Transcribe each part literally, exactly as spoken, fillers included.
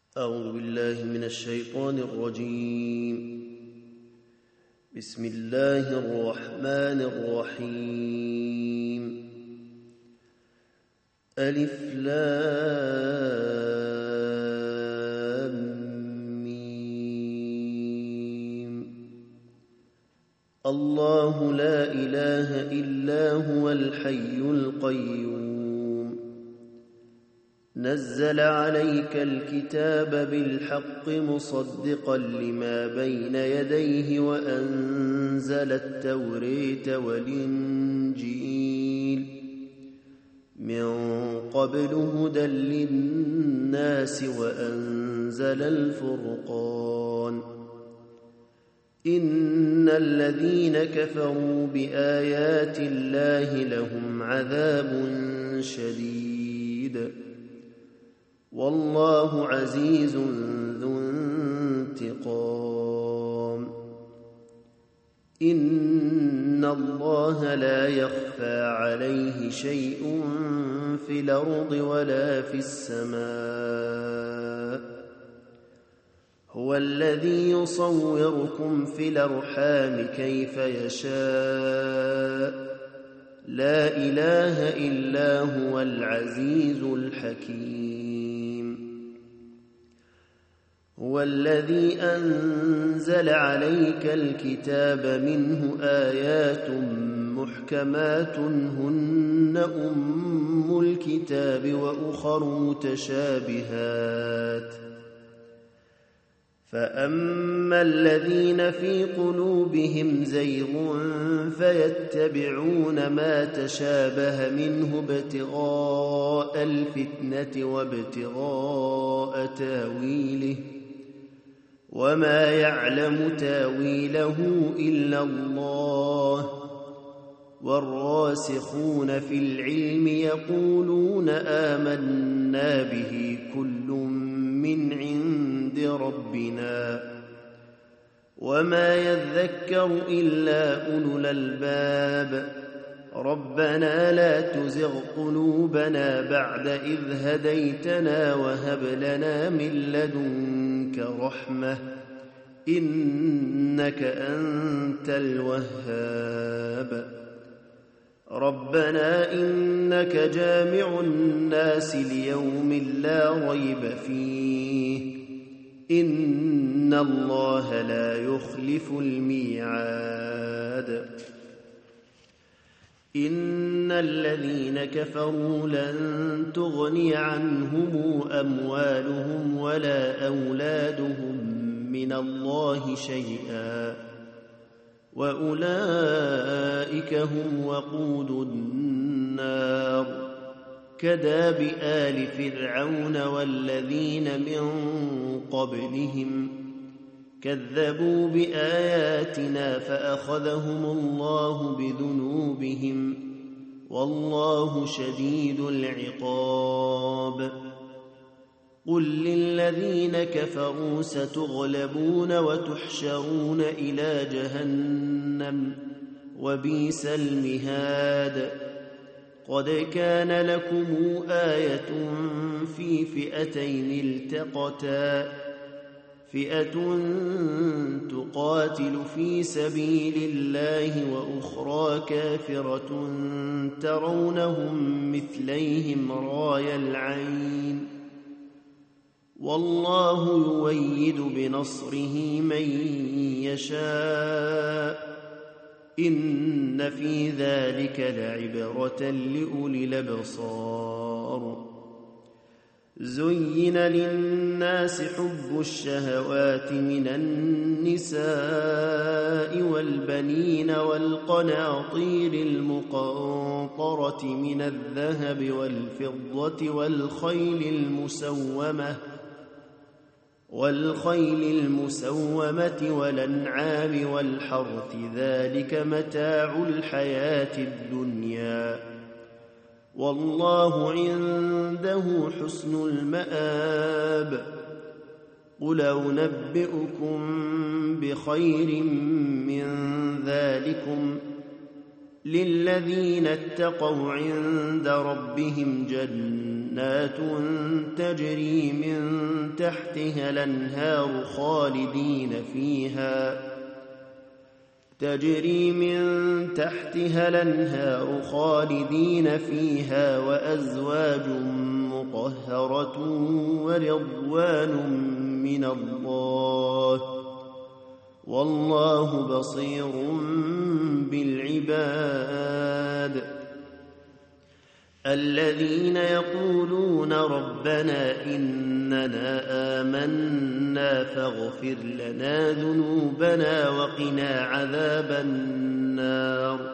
أعوذ بالله من الشيطان الرجيم. بسم الله الرحمن الرحيم. ألف لام ميم. الله لا إله إلا هو الحي القيوم. نزل عليك الكتاب بالحق مصدقا لما بين يديه وأنزل التوريت والإنجيل من قبل هدى للناس وأنزل الفرقان. إن الذين كفروا بآيات الله لهم عذاب شديد والله عزيز ذو انتقام. إن الله لا يخفى عليه شيء في الأرض ولا في السماء. هو الذي يصوركم في الأرحام كيف يشاء. لا إله إلا هو العزيز الحكيم. هو الذي أنزل عليك الكتاب منه آيات محكمات هن أم الكتاب وأخر متشابهات. فأما الذين في قلوبهم زيغ فيتبعون ما تشابه منه ابتغاء الفتنة وابتغاء تاويله وما يعلم تاويله إلا الله. والراسخون في العلم يقولون آمنا به كل من عند ربنا وما يذكر إلا أولو الألباب. ربنا لا تزغ قلوبنا بعد إذ هديتنا وهب لنا من لدنك رحمة إنك أنت الوهاب. ربنا إنك جامع الناس ليوم لا ريب فيه إن الله لا يخلف الميعاد. إن الذين كفروا لن تغني عنهم أموالهم ولا أولادهم من الله شيئا وأولئك هم وقود النار. كداب آل فرعون والذين من قبلهم كذبوا بآياتنا فأخذهم الله بذنوبهم والله شديد العقاب. قل للذين كفروا ستغلبون وتحشرون إلى جهنم وبئس المهاد. قد كان لكم آية في فئتين التقتا فئة تقاتل في سبيل الله وأخرى كافرة ترونهم مثليهم راي العين والله يؤيد بنصره من يشاء. إن في ذلك لعبرة لأولي الأبصار. زين للناس حب الشهوات من النساء والبنين والقناطير المقنطرة من الذهب والفضة والخيل المسومة والخيل المسومة والأنعام والحرث ذلك متاع الحياة الدنيا والله عنده حسن المآب. قل أنبئكم بخير من ذلكم للذين اتقوا عند ربهم جنات تجري من تحتها الأنهار خالدين فيها تجري من تحتها الأنهار خالدين فيها وأزواج مطهرة ورضوان من الله والله بصير بالعباد الذين يقولون ربنا إننا آمنا فاغفر لنا ذنوبنا وقنا عذاب النار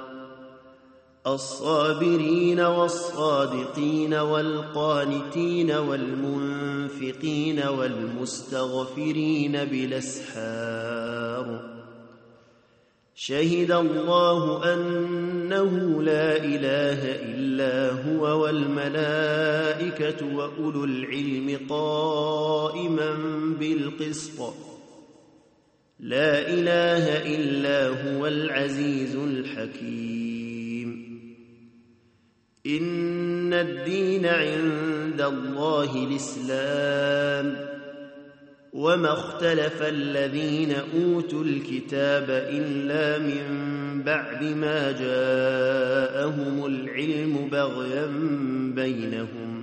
الصابرين والصادقين والقانتين والمنفقين والمستغفرين بالأسحار شهد الله أنه لا إله إلا هو والملائكة وأولو العلم قائما بالقسط لا إله إلا هو العزيز الحكيم إن الدين عند الله الإسلام وما اختلف الذين أوتوا الكتاب إلا من بعد ما جاءهم العلم بغيا بينهم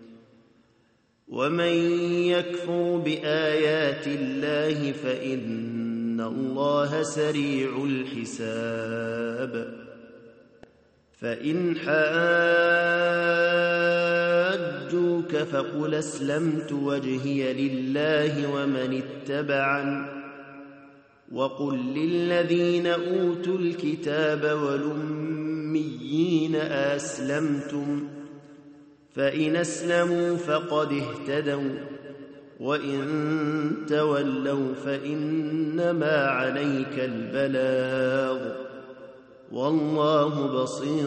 ومن يكفر بآيات الله فإن الله سريع الحساب فإن حاجوك فقل أسلمت وجهي لله ومن اتبعن وقل للذين أوتوا الكتاب والأميين أسلمتم فإن أسلموا فقد اهتدوا وإن تولوا فإنما عليك البلاغ والله بصير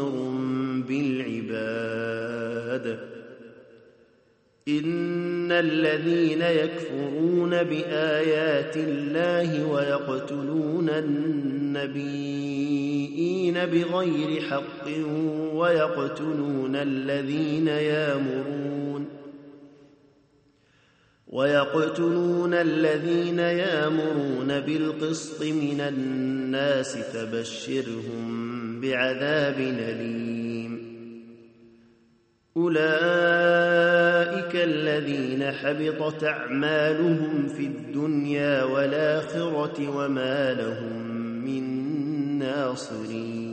بالعباد إن الذين يكفرون بآيات الله ويقتلون النبيين بغير حق ويقتلون الذين يأمرون ويقتلون الذين يأمرون بالقسط من الناس فبشرهم بعذاب أليم أولئك الذين حبطت أعمالهم في الدنيا والآخرة وما لهم من ناصرين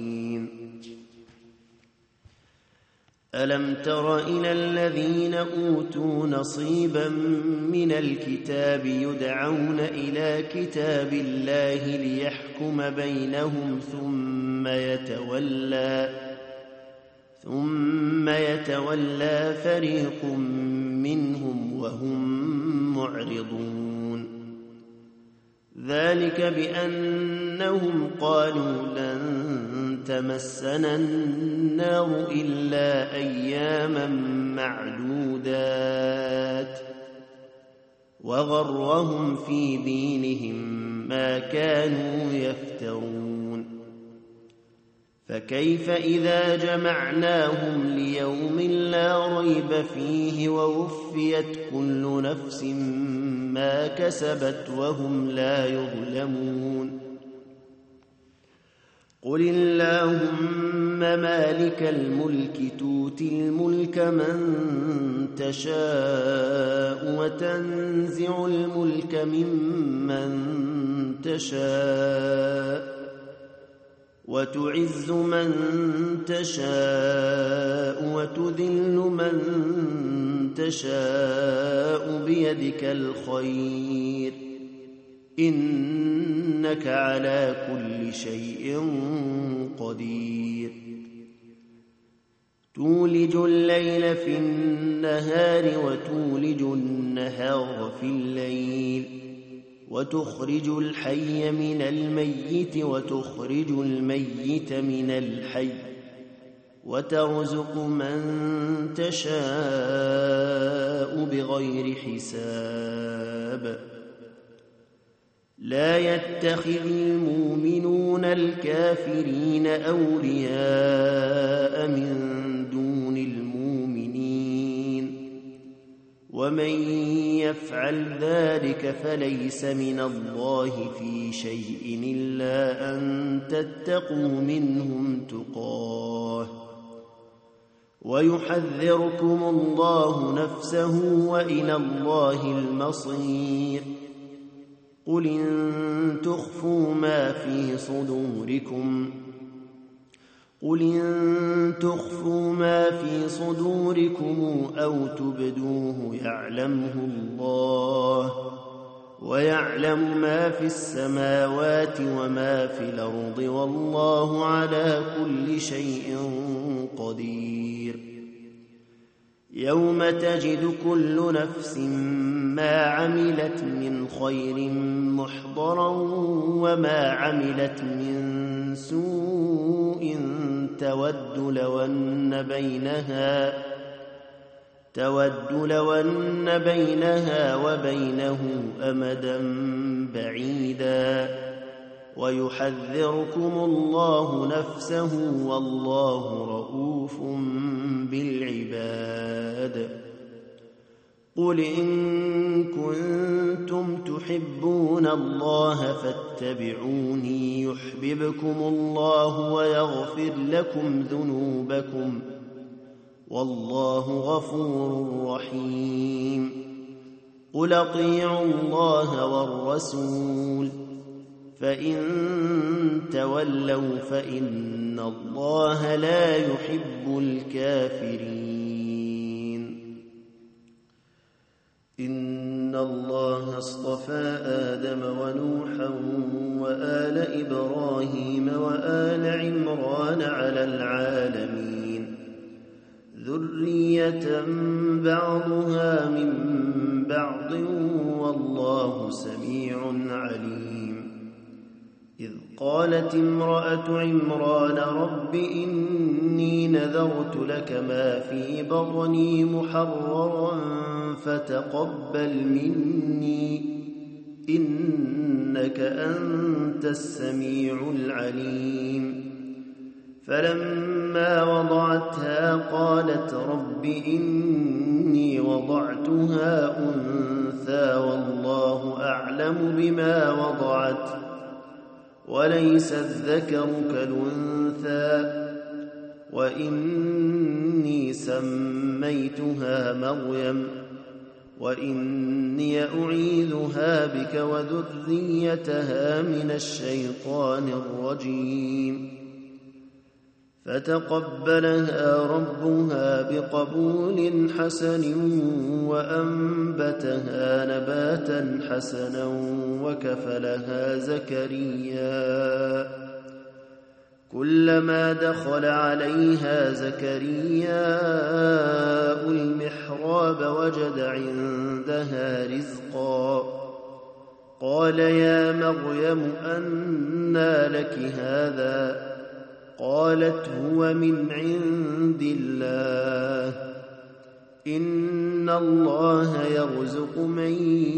ألم تر إلى الذين أوتوا نصيبا من الكتاب يدعون إلى كتاب الله ليحكم بينهم ثم يتولى ثم يتولى فريق منهم وهم معرضون ذلك بأنهم قالوا لن تمسنا النار إلا أياما معدودات وغرهم في دينهم ما كانوا يفترون فكيف إذا جمعناهم ليوم لا ريب فيه ووفيت كل نفس ما كسبت وهم لا يظلمون قل اللهم مالك الملك تؤتي الملك من تشاء وتنزع الملك ممن تشاء وتعز من تشاء وتذل من تشاء بيدك الخير إنك على كل شيء قدير تولج الليل في النهار وتولج النهار في الليل وتخرج الحي من الميت وتخرج الميت من الحي وترزق من تشاء بغير حساب لا يتخذ المؤمنون الكافرين أولياء من دون المؤمنين ومن يفعل ذلك فليس من الله في شيء إلا أن تتقوا منهم تقاه ويحذركم الله نفسه وإلى الله المصير. قل إن تخفوا ما في صدوركم قل إن تخفوا ما في صدوركم أو تبدوه يعلمه الله ويعلم ما في السماوات وما في الأرض والله على كل شيء قدير. يوم تجد كل نفس ما عملت من خير محضرا وما عملت من سوء تود لو أن بينها تود لو أن بينها وبينه أمدا بعيدا ويحذركم الله نفسه والله رؤوف بالعباد. قل إن كنتم تحبون الله فاتبعوني يحببكم الله ويغفر لكم ذنوبكم والله غفور رحيم. قل أطيعوا الله والرسول فإن تولوا فإن الله لا يحب الكافرين. إن الله اصطفى آدم ونوحا وآل إبراهيم وآل عمران على العالمين ذرية بعضها من بعض والله سميع عليم. إذ قالت امرأة عمران رب إني نذرت لك ما في بطني محررا فتقبل مني إنك أنت السميع العليم. فلما وضعتها قالت رب إني وضعتها أنثى والله أعلم بما وضعت وليس الذكر كالأنثى وإني سميتها مريم وإني أعيذها بك وذريتها من الشيطان الرجيم. فتقبلها ربها بقبول حسن وأنبتها نباتا حسنا وكفلها زكريا. كلما دخل عليها زكرياء المحراب وجد عندها رزقا قال يا مريم أنى لك هذا قالت هو من عند الله إن الله يرزق من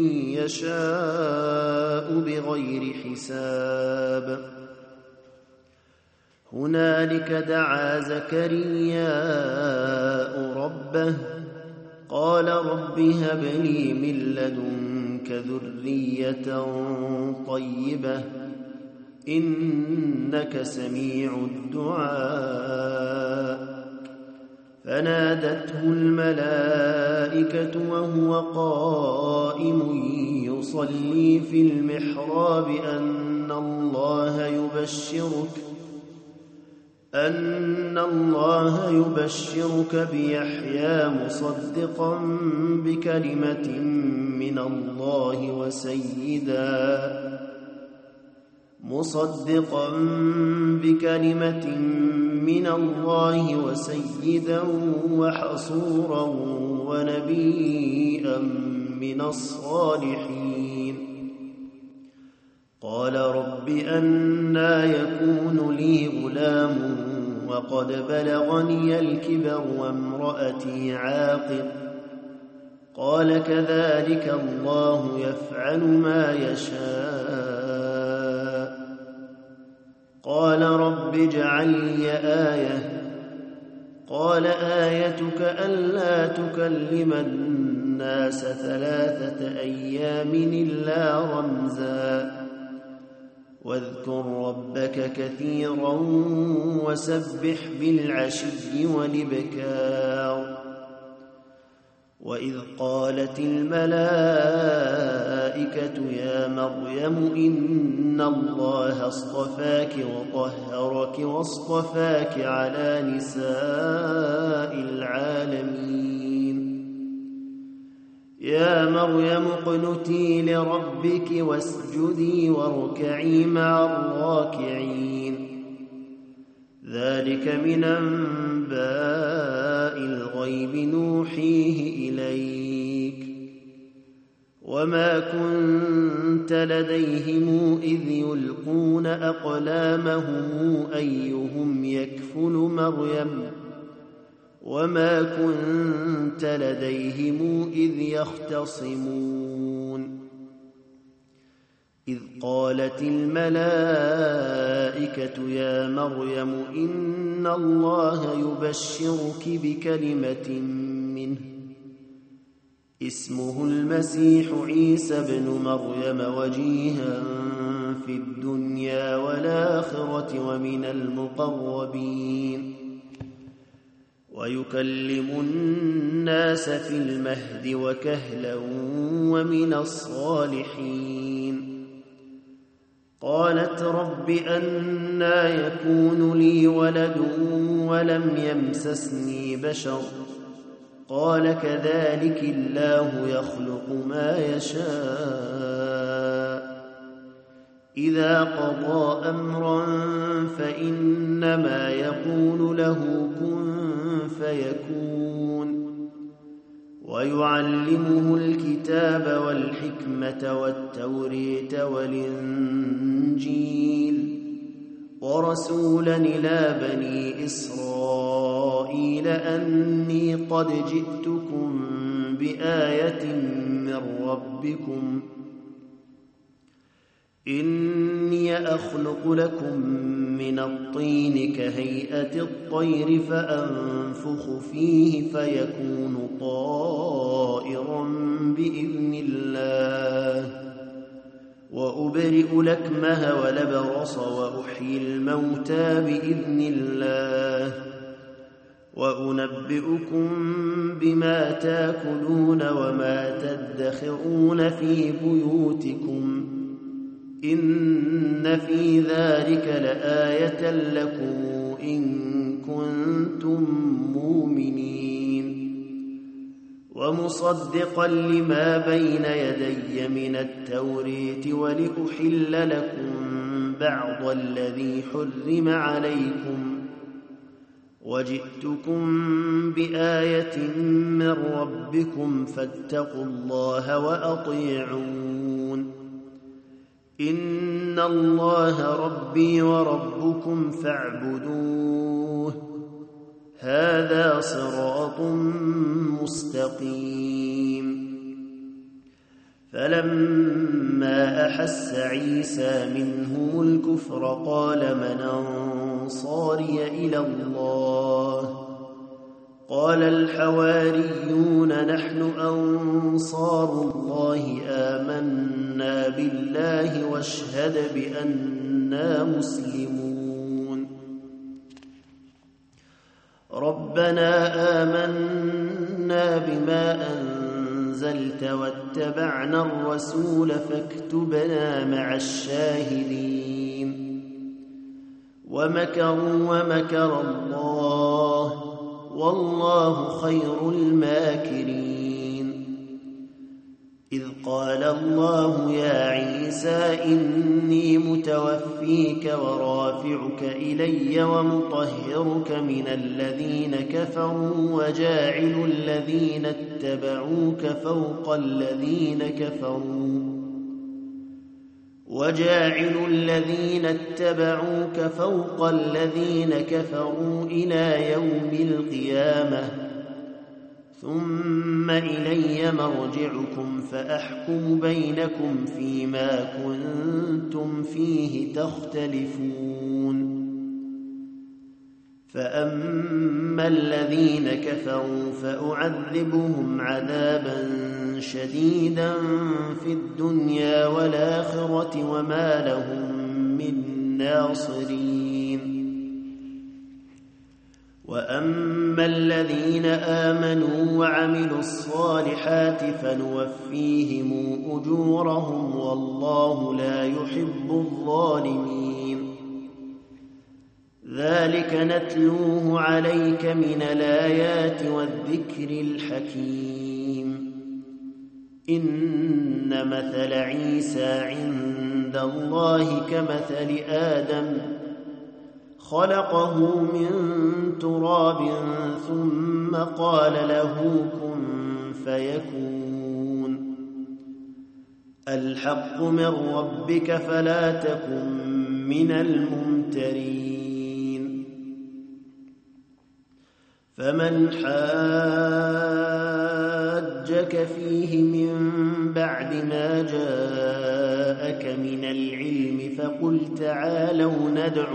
يشاء بغير حساب. هنالك دعا زكرياء ربه قال رب هب لي من لدنك ذرية طيبة إنك سميع الدعاء. فنادته الملائكة وهو قائم يصلي في المحراب أن الله يبشرك أن الله يبشرك بيحيى مصدقا بكلمة من الله وسيدا مصدقا بكلمة من الله وسيدا وحصورا ونبيا من الصالحين. قال رب أنى يكون لي غلام وقد بلغني الكبر وامرأتي عاقر قال كذلك الله يفعل ما يشاء. قال رب اجعل لي آية قال آيتك ألا تكلم الناس ثلاثة أيام إلا رمزا واذكر ربك كثيرا وسبح بالعشي والإبكار وإذ قالت الملائكة يا مريم إن الله اصطفاك وطهرك واصطفاك على نساء العالمين يا مريم اقنتي لربك واسجدي واركعي مع الراكعين ذلك من أنباء الغيب نوحيه إليك وما كنت لديهم إذ يلقون أقلامهم أيهم يكفل مريم وما كنت لديهم إذ يختصمون إذ قالت الملائكة يا مريم إن الله يبشرك بكلمة منه اسمه المسيح عيسى ابن مريم وجيها في الدنيا والآخرة ومن المقربين ويكلم الناس في المهد وكهلا ومن الصالحين قالت رب أنى يكون لي ولد ولم يمسسني بشر قال كذلك الله يخلق ما يشاء إذا قضى أمرا فإنما يقول له كن فيكون ويعلمه الكتاب والحكمة والتوريت والإنجيل ورسولا إلى بني إسرائيل أني قد جئتكم بآية من ربكم إني أخلق لكم من الطين كهيئة الطير فأنفخ فيه فيكون طائرا بإذن الله وأبرئ الأكمه والأبرص وأحيي الموتى بإذن الله وأنبئكم بما تاكلون وما تدخرون في بيوتكم إن في ذلك لآية لكم إن كنتم مؤمنين ومصدقا لما بين يدي من التوريت ولأحل لكم بعض الذي حرم عليكم وجئتكم بآية من ربكم فاتقوا الله وأطيعون إن الله ربي وربكم فاعبدوه هذا صراط مستقيم فلما أحس عيسى منهم الكفر قال من أنصاري إلى الله قال الحواريون نحن أنصار الله آمنا بالله واشهد بأننا مسلمون ربنا آمنا بما أنزلت واتبعنا الرسول فاكتبنا مع الشاهدين ومكروا ومكر الله والله خير الماكرين إذ قال الله يا عيسى إني متوفيك ورافعك إلي ومطهرك من الذين كفروا وجاعل الذين اتبعوك فوق الذين كفروا وجاعل الذين اتبعوك فوق الذين كفروا إلى يوم القيامة ثم إلي مرجعكم فأحكم بينكم فيما كنتم فيه تختلفون فأما الذين كفروا فأعذبهم عذابا شديدا في الدنيا والآخرة وما لهم من ناصرين. وأما الذين آمنوا وعملوا الصالحات فنوفيهم أجورهم والله لا يحب الظالمين. ذلك نتلوه عليك من الآيات والذكر الحكيم. إن مثل عيسى عند الله كمثل آدم خلقه من تراب ثم قال له كن فيكون. الحق من ربك فلا تكن من الممترين. فمن حاجك فيه من بعد ما جاءك من العلم فقل تعالوا ندع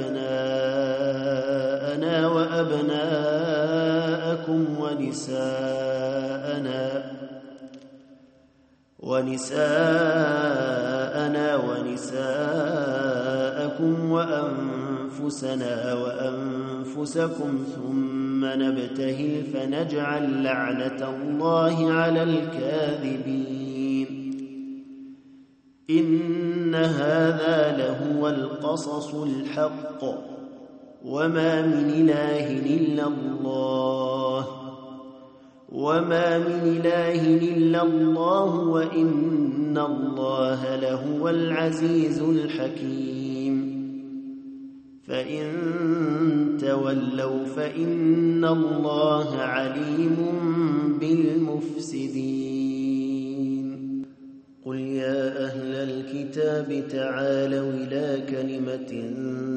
أبناءنا وأبناءكم ونساءنا ونساءنا ونساءكم وأنفسنا وأنفسكم ثم نبتهل فنجعل لعنة الله على الكاذبين. إن هذا لهو القصص الحق وما من إله إلا الله وما من إله إلا الله وإن الله لهو العزيز الحكيم. فإن تولوا فإن الله عليم بالمفسدين. قل يا أهل الكتاب تعالوا إلى كلمة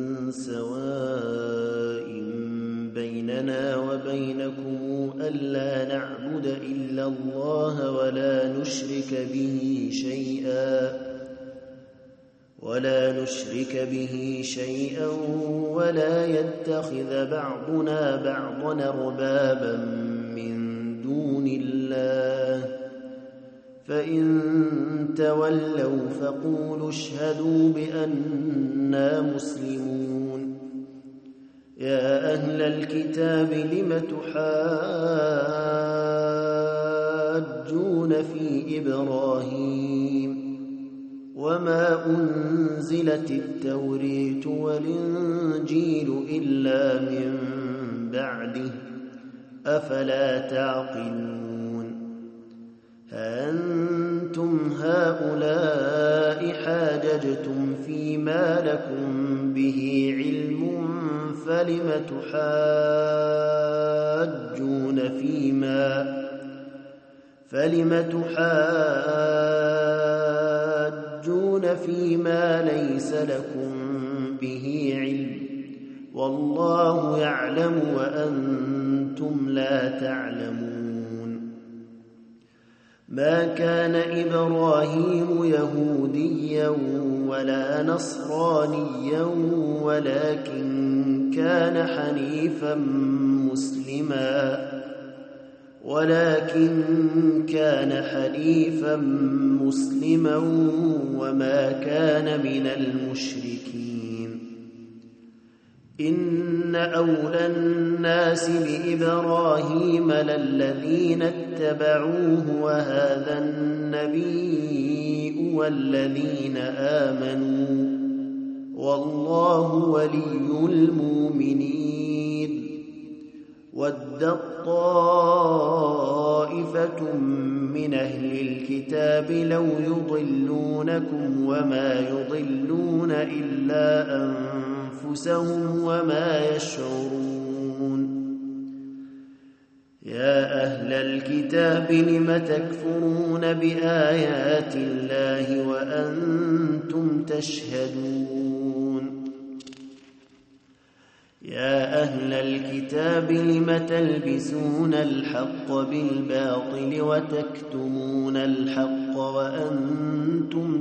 سواء بيننا وبينكم ألا نعبد إلا الله ولا نشرك به شيئا ولا نشرك به شيئا ولا يتخذ بعضنا بعضا أربابا من دون الله. فإن تولوا فقولوا اشهدوا بأننا مسلمون. يا أهل الكتاب لم تحاجون في إبراهيم وما أنزلت التوريت والإنجيل إلا من بعده أفلا تعقلون. أنتم هؤلاء حاججتم فيما لكم به علم فلم تحاجون فيما فلم تحاجون فيما ليس لكم به علم والله يعلم وأنتم لا تعلمون. ما كان إبراهيم يهوديا ولا نصرانيا ولكن كان حنيفا مسلما ولكن كان حنيفا مسلما وما كان من المشركين. إن أولى الناس بإبراهيم للذين اتبعوه وهذا النبي والذين آمنوا والله ولي المؤمنين. ودت طائفة من أهل الكتاب لو يضلونكم وما يضلون إلا أنفسهم وما يشعرون. يا أهل الكتاب لم تكفرون بآيات الله وأنتم تشهدون. يا أهل الكتاب لم تلبسون الحق بالباطل وتكتمون الحق وأنتم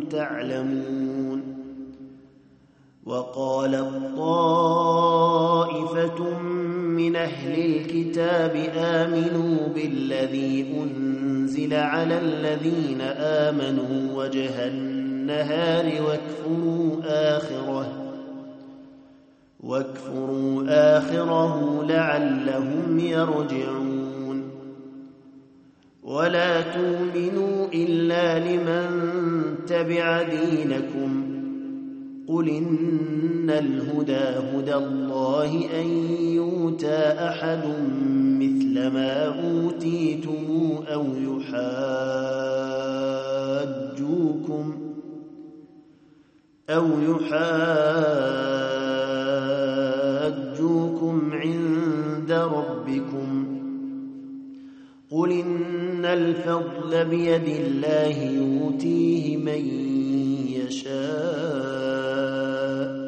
تعلمون. وقالت طائفة من أهل الكتاب آمنوا بالذي أنزل على الذين آمنوا وجه النهار واكفروا آخره واكفروا آخره لعلهم يرجعون ولا تؤمنوا إلا لمن تبع دينكم قل إن الهدى هدى الله أن يؤتى أحد مثل ما أوتيتم أو يحاجوكم أو يحاجوكم عند ربكم قل إن الفضل بيد الله يؤتيه من يشاء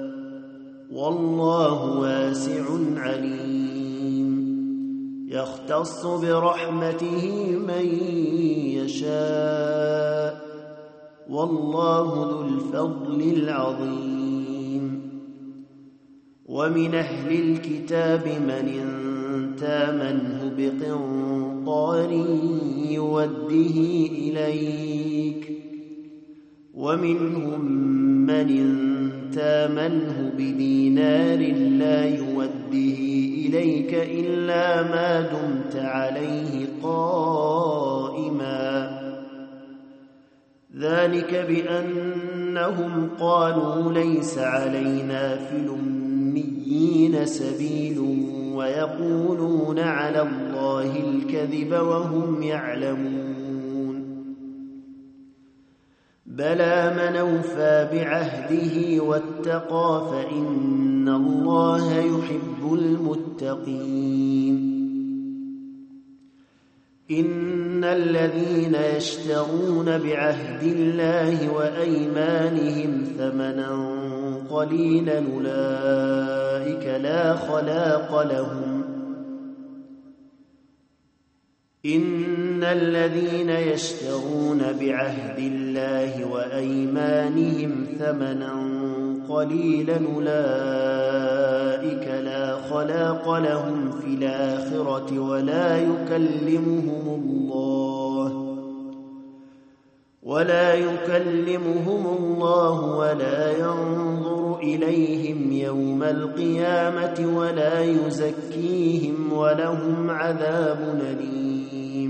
والله واسع عليم يختص برحمته من يشاء والله ذو الفضل العظيم ومن أهل الكتاب من إن تامنه بقنطار يوده إليك ومنهم من إن تامنه بدينار لا يوده إليك إلا ما دمت عليه قائما ذلك بأنهم قالوا ليس علينا في الأميين سبيل ويقولون على الله الكذب وهم يعلمون بلى من أوفى بعهده واتقى فإن الله يحب المتقين إن الذين يشترون بعهد الله وأيمانهم ثمنا قليلا أولئك لا خلاق لهم إن الذين يشترون بعهد الله وأيمانهم ثمنا قليلا أولئك لا خلاق لهم في الآخرة ولا يكلمهم الله ولا يكلمهم الله ولا ينظر إليهم يوم القيامة ولا يزكيهم ولهم عذاب أليم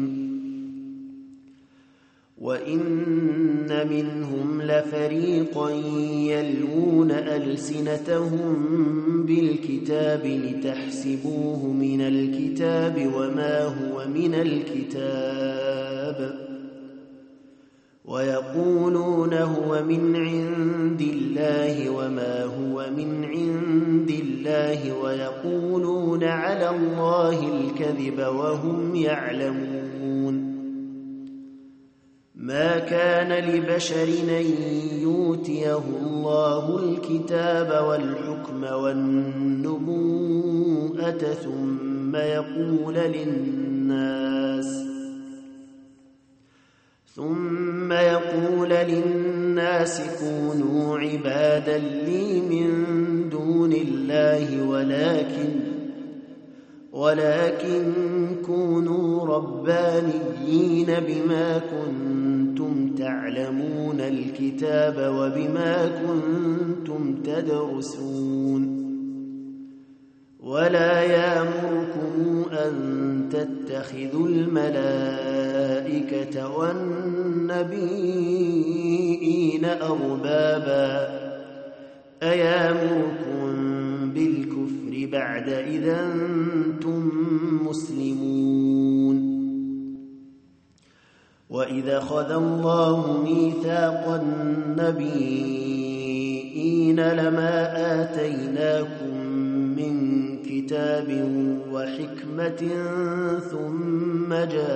وإن منهم لفريقا يلوون ألسنتهم بالكتاب لتحسبوه من الكتاب وما هو من الكتاب ويقولون هو من عند الله وما هو من عند الله ويقولون على الله الكذب وهم يعلمون ما كان لبشر أن يؤتيه الله الكتاب والحكم والنبوءة ثم يقول للناس ثم يقول للناس كونوا عبادا لي من دون الله ولكن ولكن كونوا ربانيين بما كنتم تعلمون الكتاب وبما كنتم تدرسون ولا يأمركم أن تتخذوا الملائكة والنبيين أربابا أيامركم بالكفر بعد إذا أنتم مسلمون وإذا أخذ الله ميثاق النبيين لما آتيناكم من كتاب وحكمة ثم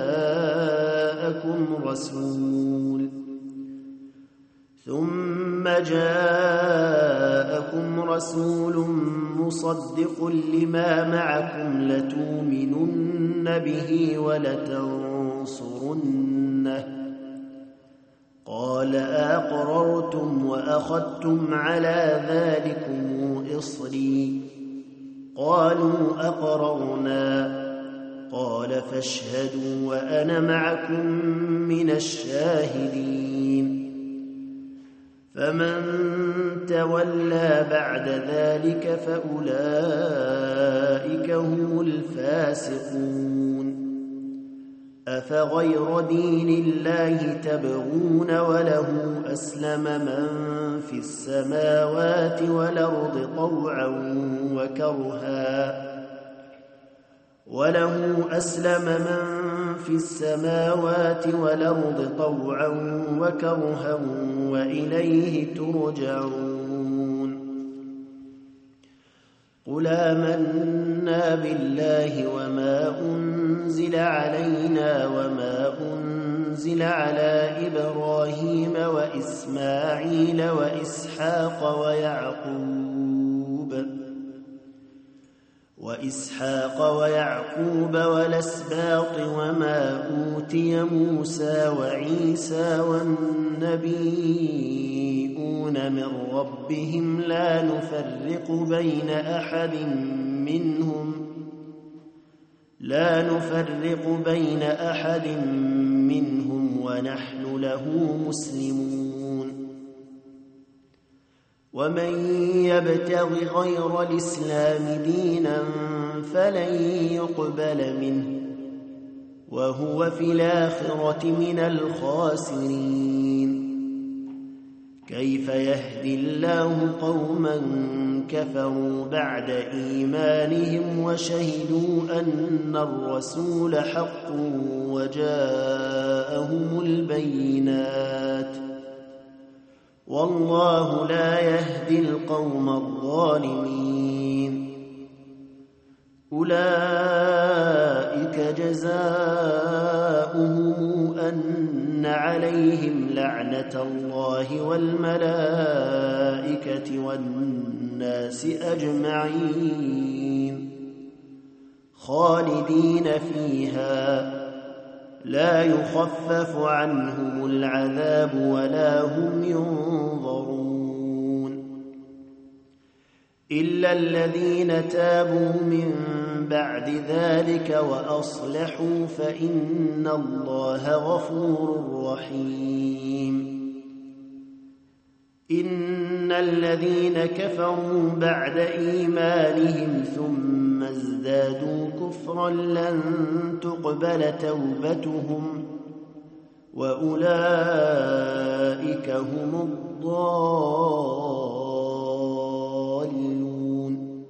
جاءكم رسول ثم جاءكم رسول مصدق لما معكم لتؤمنن به ولتنصرنه قال أقررتم وأخذتم على ذلكم إصري قالوا أقررنا قال فاشهدوا وأنا معكم من الشاهدين فمن تولى بعد ذلك فأولئك هم الفاسقون أفغير دين الله تبغون وله أسلم من في السماوات والأرض طوعا وكرها وله أسلم من في السماوات والأرض طوعا وكرها وإليه ترجعون قل آمنا بالله وما أنزل علينا وما أنزل على إبراهيم وإسماعيل وإسحاق ويعقوب وإسحاق ويعقوب والأسباط وما أوتي موسى وعيسى والنبيون من ربهم لا نفرق بين أحد منهم لا نفرق بين أحد منهم ونحن له مسلمون ومن يبتغ غير الإسلام دينا فلن يقبل منه وهو في الآخرة من الخاسرين كيف يهدي الله قوما كفروا بعد إيمانهم وشهدوا أن الرسول حق وجاءهم البينات والله لا يهدي القوم الظالمين أولئك جزاؤهم أن عليهم لعنة الله والملائكة والناس أجمعين خالدين فيها لا يخفف عنهم العذاب ولا هم ينظرون إلا الذين تابوا من بعد ذلك وأصلحوا فإن الله غفور رحيم إن الذين كفروا بعد إيمانهم ثم ازدادوا كفرا لن تقبل توبتهم وأولئك هم الضالون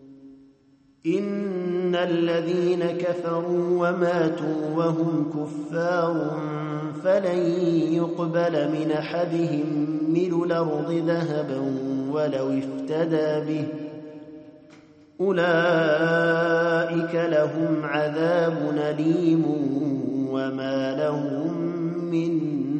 إن الذين كفروا وماتوا وهم كفار فلن يقبل من أحدهم ملء الأرض ذهبا ولو افتدى به أولئك لهم عذاب أليم وما لهم من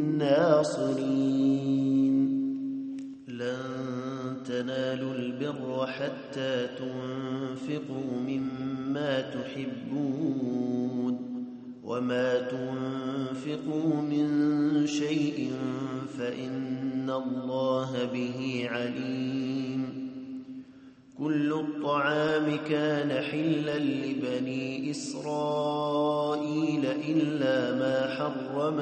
ناصرين لن تنالوا البر حتى تنفقوا مما تحبون وما تنفقوا من شيء فإن الله به عليم كل الطعام كان حلا لبني إسرائيل إلا ما حرم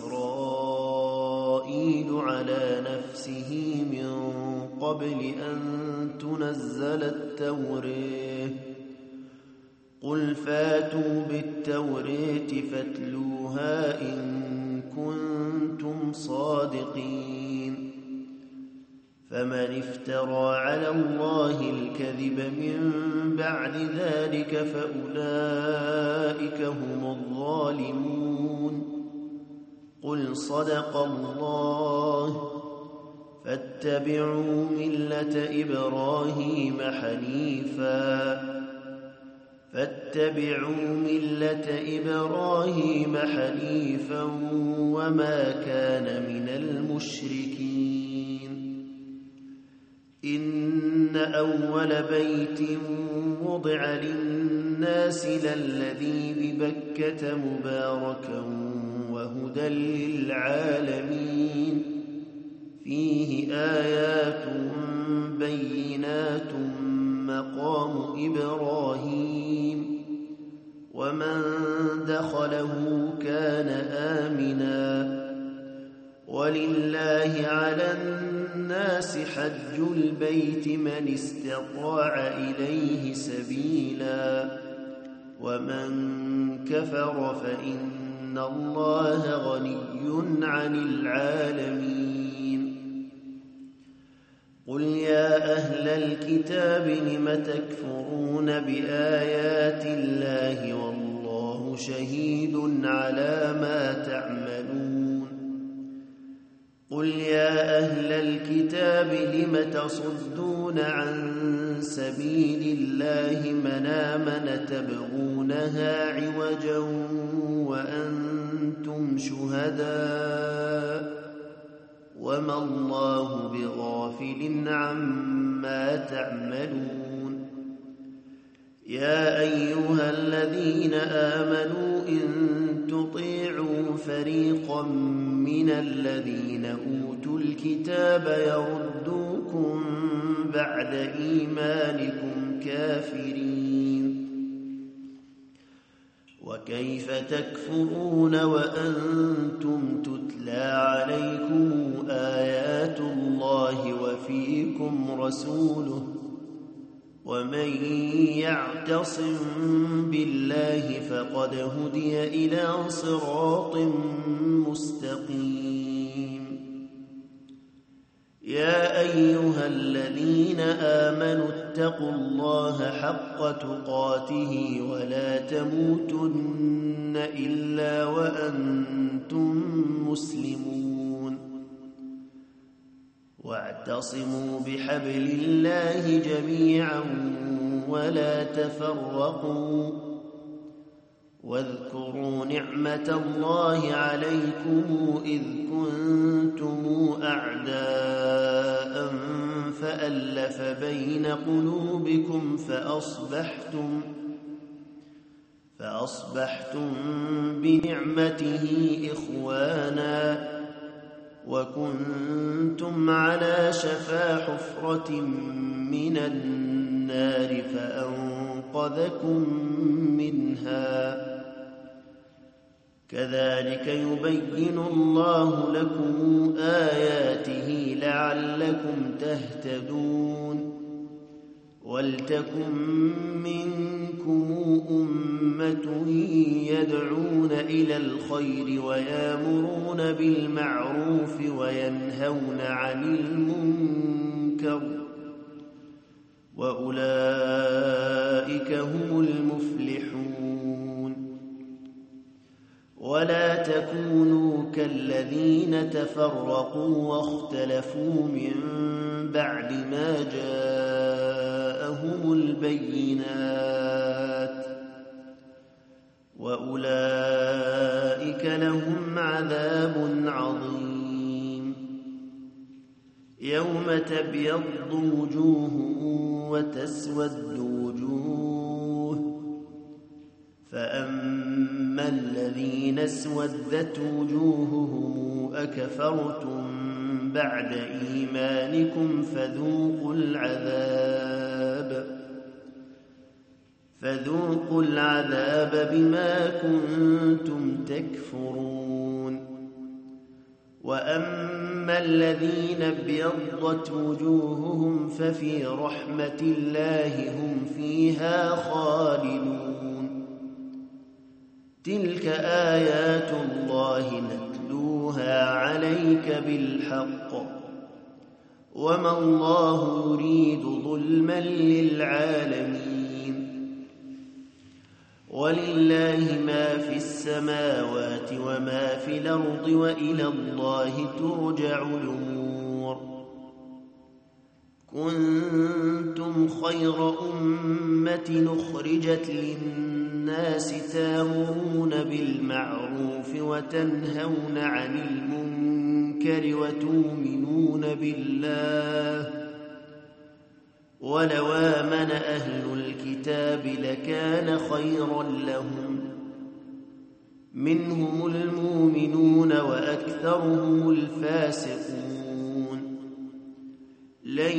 إسرائيل على نفسه من قبل أن تنزل التوراة قل فاتوا بالتوراة فاتلوها إن كنتم صادقين فمن افترى على الله الكذب من بعد ذلك فأولئك هم الظالمون قل صدق الله فاتبعوا ملة إبراهيم حنيفا فاتبعوا ملة إبراهيم حنيفا وما كان من المشركين إن أول بيت وضع للناس للذي ببكة مباركا وهدى للعالمين فيه آيات بينات مقام إبراهيم ومن دخله كان آمنا ولله على الناس حج البيت من استطاع إليه سبيلا ومن كفر فإن الله غني عن العالمين قل يا أهل الكتاب لم تكفرون بآيات الله والله شهيد على ما تعملون قل يا أهل الكتاب لم تصدون عن سبيل الله من آمن تبغونها عوجا وأنتم شهداء وما الله بغافل عما تعملون يا أيها الذين آمنوا إن تطيعوا فريقا من الذين أوتوا الكتاب يردوكم بعد إيمانكم كافرين وكيف تكفرون وأنتم تتلى عليكم آيات الله وفيكم رسوله ومن يعتصم بالله فقد هدي إلى صراط مستقيم يا أيها الذين آمنوا اتقوا الله حق تقاته ولا تموتن إلا وأنتم مسلمون واعتصموا بحبل الله جميعا ولا تفرقوا واذكروا نعمة الله عليكم إذ كنتم أعداء فألف بين قلوبكم فأصبحتم فأصبحتم بنعمته إخوانا وكنتم على شفا حفرة من النار فأنقذكم منها كذلك يبين الله لكم آياته لعلكم تهتدون ولتكن منكم أمة يدعون إلى الخير ويامرون بالمعروف وينهون عن المنكر وأولئك هم المفلحون ولا تكونوا كالذين تفرقوا واختلفوا من بعد ما جاءهم البينات وأولئك لهم عذاب عظيم يوم تبيض وجوه وتسود وجوه فأما الذين اسودت وجوههم أكفرتم بعد إيمانكم فذوقوا العذاب فذوقوا العذاب بما كنتم تكفرون وأما الذين ابيضت وجوههم ففي رحمة الله هم فيها خالدون تلك آيات الله نتلوها عليك بالحق وما الله يريد ظلما للعالمين ولله ما في السماوات وما في الأرض وإلى الله ترجع الأمور كنتم خير أمة أخرجت للناس تأمرون بالمعروف وتنهون عن المنكر وتؤمنون بالله ولو آمن أهل الكتاب لكان خيرا لهم منهم المؤمنون وأكثرهم الفاسقون لن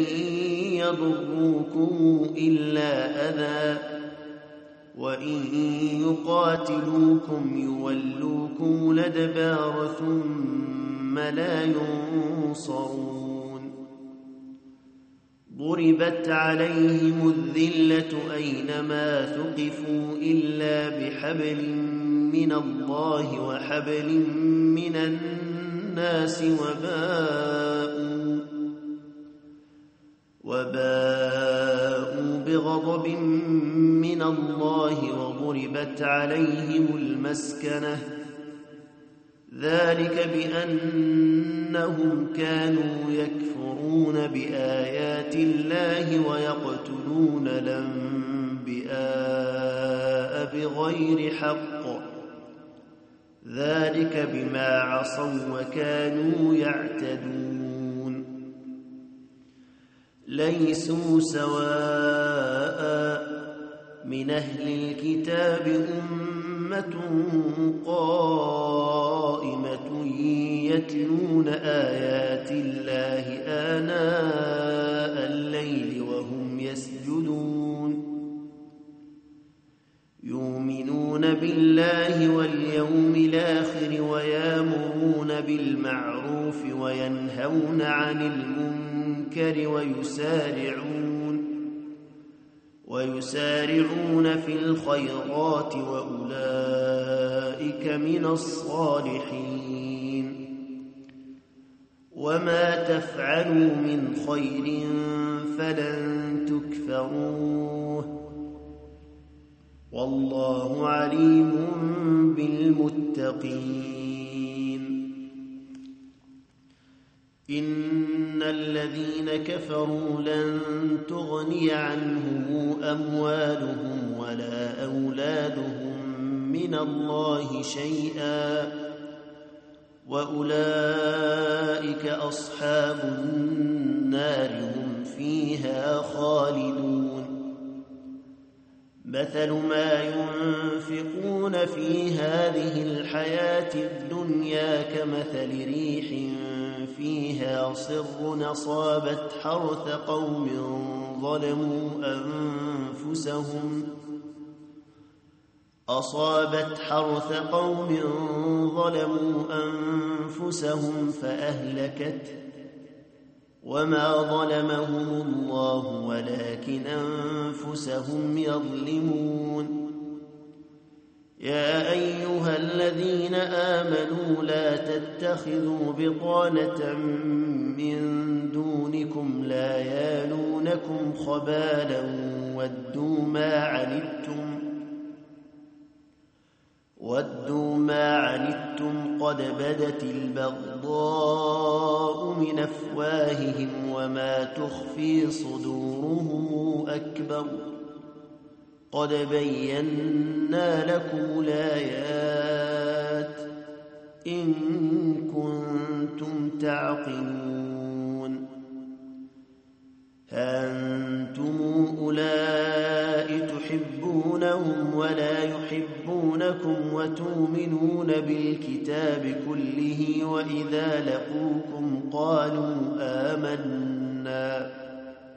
يضروكم إلا أذى وإن يقاتلوكم يولوكم الأدبار ثم لا ينصرون ضربت عليهم الذلة أينما ثقفوا إلا بحبل من الله وحبل من الناس وباءوا, وباءوا بغضب من الله وضربت عليهم المسكنة ذلك بأنهم كانوا يكفرون بآيات الله ويقتلون الأنبياء بغير حق ذلك بما عصوا وكانوا يعتدون ليسوا سواء من أهل الكتاب أمة قائمة يتلون آيات الله آناء الليل وهم يسجدون يؤمنون بالله واليوم الآخر ويأمرون بالمعروف وينهون عن المنكر ويسارعون ويسارعون في الخيرات وأولئك من الصالحين وما تفعلوا من خير فلن تكفروه والله عليم بالمتقين إن الذين كفروا لن تغني عنهم أموالهم ولا أولادهم من الله شيئا وأولئك أصحاب النار هم فيها خالدون مثل ما ينفقون في هذه الحياة الدنيا كمثل ريح فيها صر أصابت حرث قوم ظلموا أنفسهم أصابت حرث قوم ظلموا أنفسهم فأهلكت وما ظلمهم الله ولكن أنفسهم يظلمون يا أيها الذين آمنوا لا تتخذوا بطانة من دونكم لا يالونكم خبالا ودوا ما عنتم ودوا ما عنتم قد بدت البغضاء من أفواههم وما تخفي صدورهم أكبر قد بينا لكم الآيات إن كنتم تعقلون أنتم أولئك تحبونهم ولا يحبونكم وتؤمنون بالكتاب كله وإذا لقوكم قالوا آمنا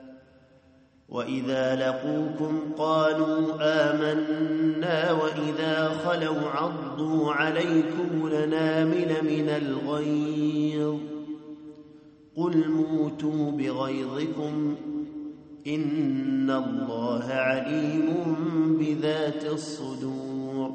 وإذا لقوكم قالوا آمنا وإذا خلوا عضوا عليكم الأنامل من الغيظ قل موتوا بغيظكم إن الله عليم بذات الصدور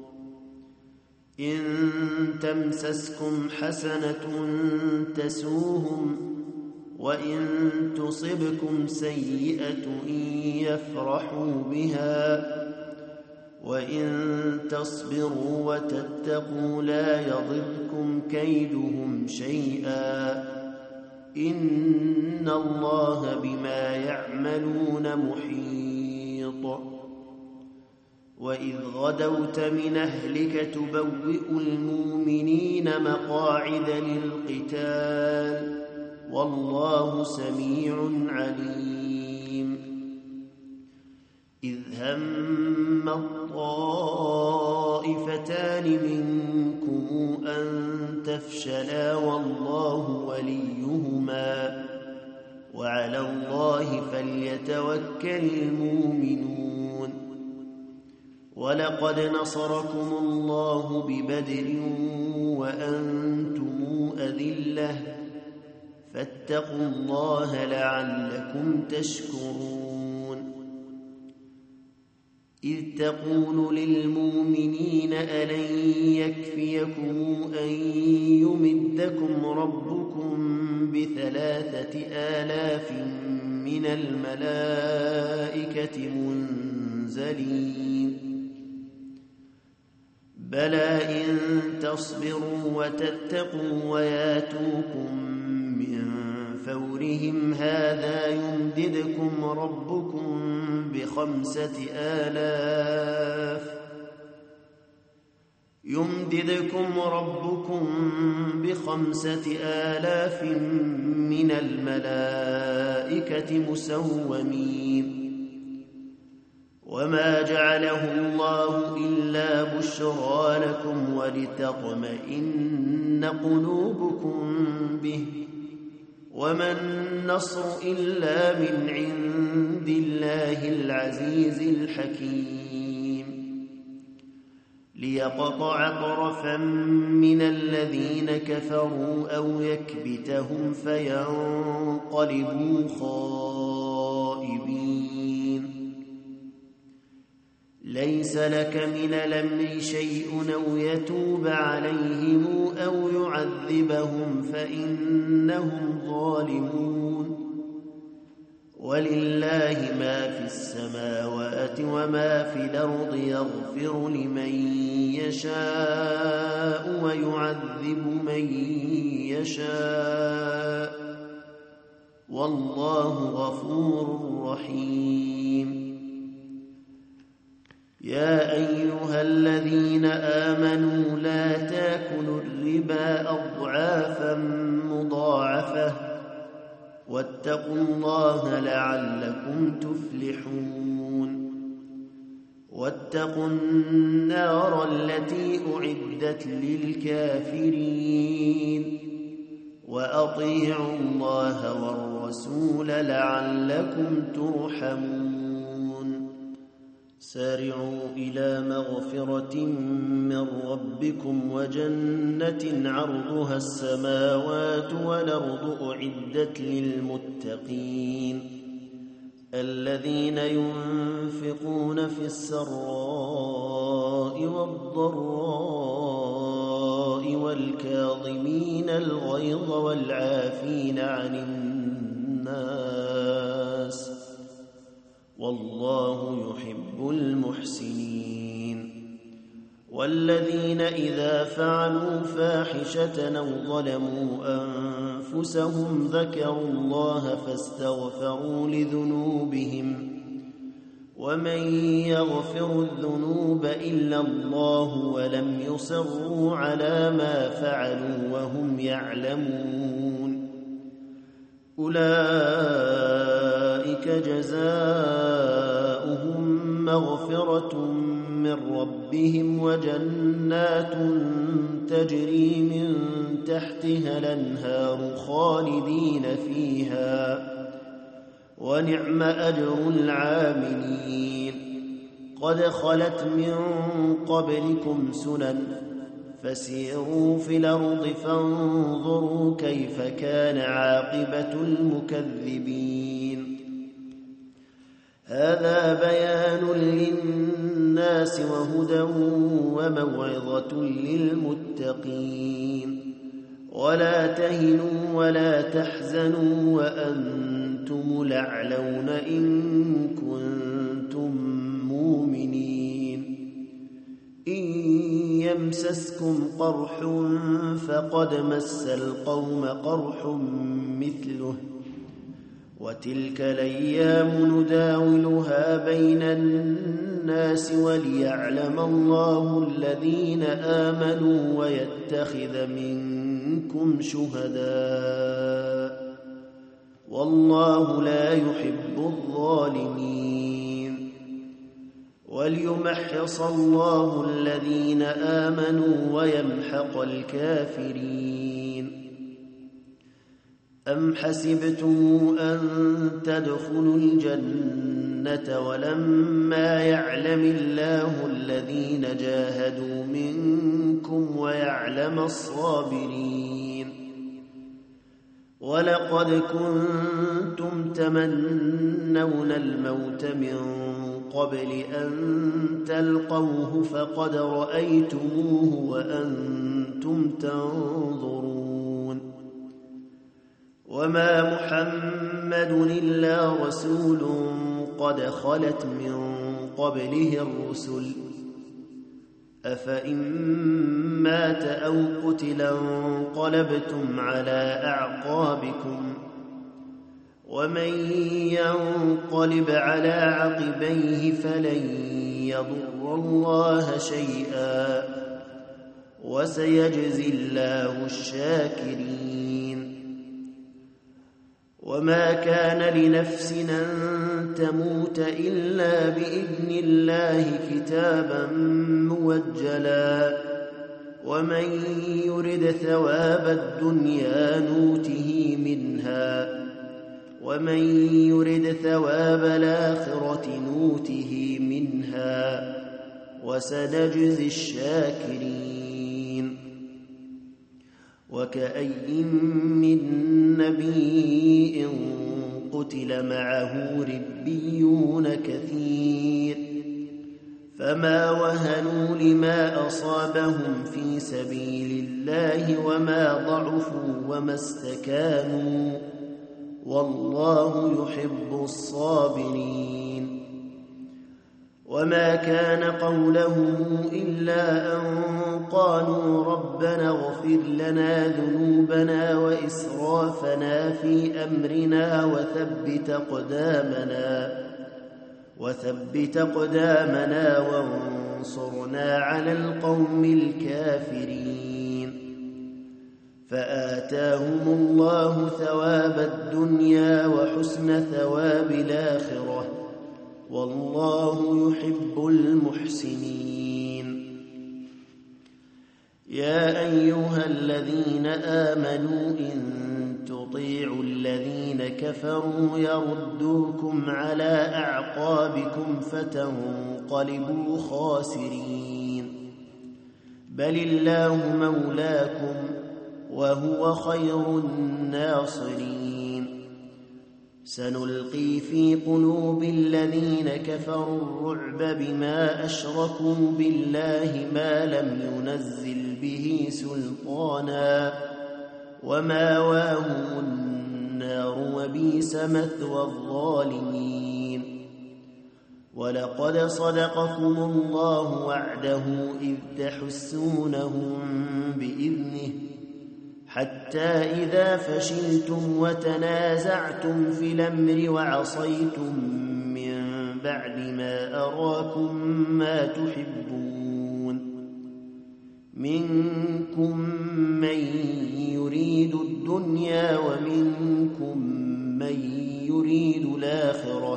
إن تمسسكم حسنة تسوهم وإن تصبكم سيئة يفرحوا بها وإن تصبروا وتتقوا لا يضركم كيدهم شيئا إن الله بما يعملون محيط وإذ غدوت من أهلك تبوئ المؤمنين مقاعد للقتال والله سميع عليم إذ هم الطائفتان منكم أن تفشلا والله وليهما وعلى الله فليتوكل المؤمنون. ولقد نصركم الله ببدر وأنتم أذلة فاتقوا الله لعلكم تشكرون. إذ تقول للمؤمنين ألن يكفيكم أن يمدكم ربكم بثلاثة آلاف من الملائكة منزلين بلى إن تصبروا وتتقوا وياتوكم من فورهم هذا يمددكم ربكم بخمسة آلاف يمددكم ربكم بخمسة آلاف من الملائكة مسومين. وما جعله الله إلا بشرى لكم ولتطمئن قلوبكم به وما النصر إلا من عند الله العزيز الحكيم. ليقطع طرفا من الذين كفروا أو يكبتهم فينقلبوا خائبين. ليس لك من الأمر شيء أو يتوب عليهم أو يعذبهم فإنهم ظالمون. ولله ما في السماوات وما في الأرض يغفر لمن يشاء ويعذب من يشاء والله غفور رحيم. يا أيها الذين آمنوا لا تاكلوا الربا أضعافا مضاعفة واتقوا الله لعلكم تفلحون. واتقوا النار التي أعدت للكافرين وأطيعوا الله والرسول لعلكم ترحمون. سارعوا إلى مغفرة من ربكم وجنة عرضها السماوات والأرض أعدت للمتقين الذين ينفقون في السراء والضراء والكاظمين الغيظ والعافين عن الناس والله يحب المحسنين. والذين إذا فعلوا فاحشة أو ظلموا أنفسهم ذكروا الله فاستغفروا لذنوبهم ومن يغفر الذنوب إلا الله ولم يصروا على ما فعلوا وهم يعلمون. أولئك جزاؤهم مغفرة من ربهم وجنات تجري من تحتها الأنهار خالدين فيها ونعم أجر العاملين. قد خلت من قبلكم سنن فسيروا في الأرض فانظروا كيف كان عاقبة المكذبين. هذا بيان للناس وهدى وموعظة للمتقين. ولا تهنوا ولا تحزنوا وأنتم الأعلون إن كنتم مؤمنين. إن يمسسكم قرح فقد مس القوم قرح مثله وتلك الأيام نداولها بين الناس وليعلم الله الذين آمنوا ويتخذ منكم شهداء والله لا يحب الظالمين. وليمحص الله الذين آمنوا ويمحق الكافرين. أم حسبتم أن تدخلوا الجنة ولما يعلم الله الذين جاهدوا منكم ويعلم الصابرين ولقد كنتم تمنون الموت من قبل أن تلقوه فقد رأيتموه وأنتم تنظرون وما محمد إلا رسول قد خلت من قبله الرسل أفإن مات أو قتلا انقلبتم على أعقابكم ومن ينقلب على عقبيه فلن يضر الله شيئا وسيجزي الله الشاكرين وما كان لنفس أن تموت إلا بإذن الله كتابا موجلا ومن يرد ثواب الدنيا نوته منها ومن يرد ثواب الآخرة نوته منها وسنجزي الشاكرين وكأي من نبي قتل معه ربيون كثير فما وهنوا لما أصابهم في سبيل الله وما ضعفوا وما استكانوا والله يحب الصابرين وما كان قولهم إلا أن قالوا ربنا اغفر لنا ذنوبنا وإسرافنا في أمرنا وثبت أقدامنا وثبت أقدامنا وانصرنا على القوم الكافرين فآتاهم الله ثواب الدنيا وحسن ثواب الآخرة والله يحب المحسنين يا أيها الذين آمنوا إن تطيعوا الذين كفروا يردوكم على أعقابكم فتنقلبوا خاسرين بل الله مولاكم وهو خير الناصرين سنلقي في قلوب الذين كفروا الرعب بما أشركوا بالله ما لم ينزل به سلطانا وماواهم النار وبئس مثوى الظالمين ولقد صدقكم الله وعده إذ تحسونهم بإذنه حتى إذا فشلتم وتنازعتم في الأمر وعصيتم من بعد ما أراكم ما تحبون منكم من يريد الدنيا ومنكم من يريد الآخرة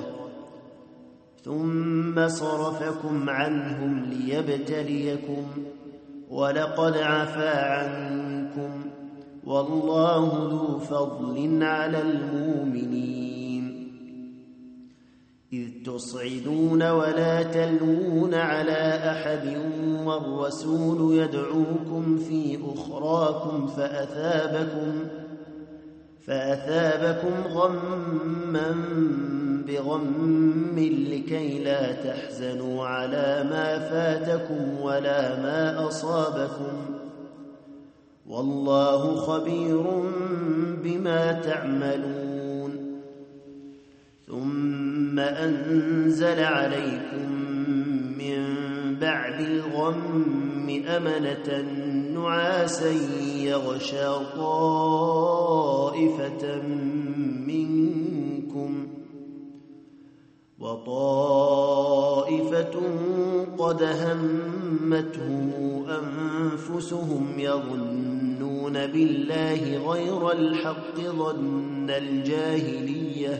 ثم صرفكم عنهم ليبتليكم ولقد عفا عنكم والله ذو فضل على المؤمنين إذ تصعدون ولا تلوون على أحد والرسول يدعوكم في أخراكم فأثابكم فأثابكم غما بغم لكي لا تحزنوا على ما فاتكم ولا ما أصابكم والله خبير بما تعملون ثم أنزل عليكم من بعد الغم أمنة نعاسا يغشى طائفة منكم وطائفة قد همتهم أنفسهم يظنون بالله غير الحق ظن الجاهلية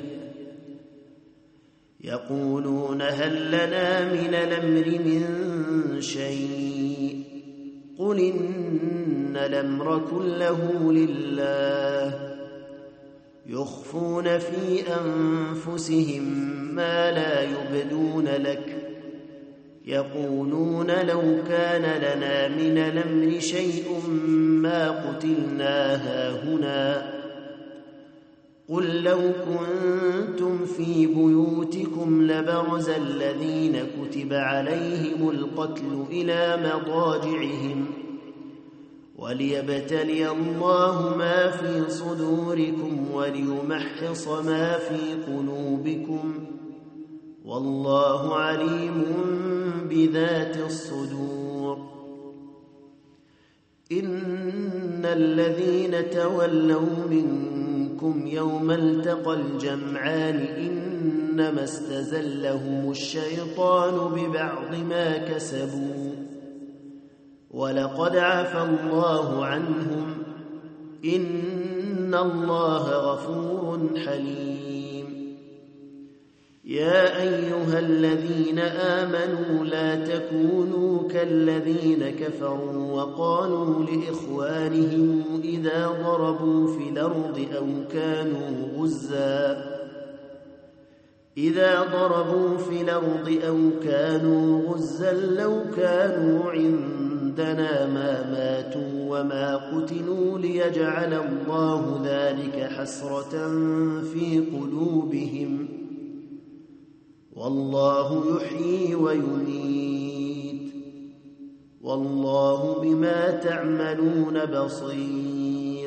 يقولون هل لنا من الأمر من شيء قل إن الأمر كله لله يخفون في أنفسهم ما لا يبدون لك يقولون لو كان لنا من الأمر شيء ما قتلنا هاهنا قل لو كنتم في بيوتكم لبرز الذين كتب عليهم القتل إلى مضاجعهم وليبتلي الله ما في صدوركم وليمحص ما في قلوبكم والله عليم بذات الصدور إن الذين تولوا منكم يوم التقى الجمعان إنما استزلهم الشيطان ببعض ما كسبوا ولقد عفى الله عنهم إن الله غفور حليم يا أيها الذين آمنوا لا تكونوا كالذين كفروا وقالوا لإخوانهم إذا ضربوا في الأرض أو كانوا غزا إذا ضربوا في الأرض أو كانوا غزا لو كانوا عندنا ما ماتوا وما قتلوا ليجعل الله ذلك حسرة في قلوبهم والله يحيي ويميت والله بما تعملون بصير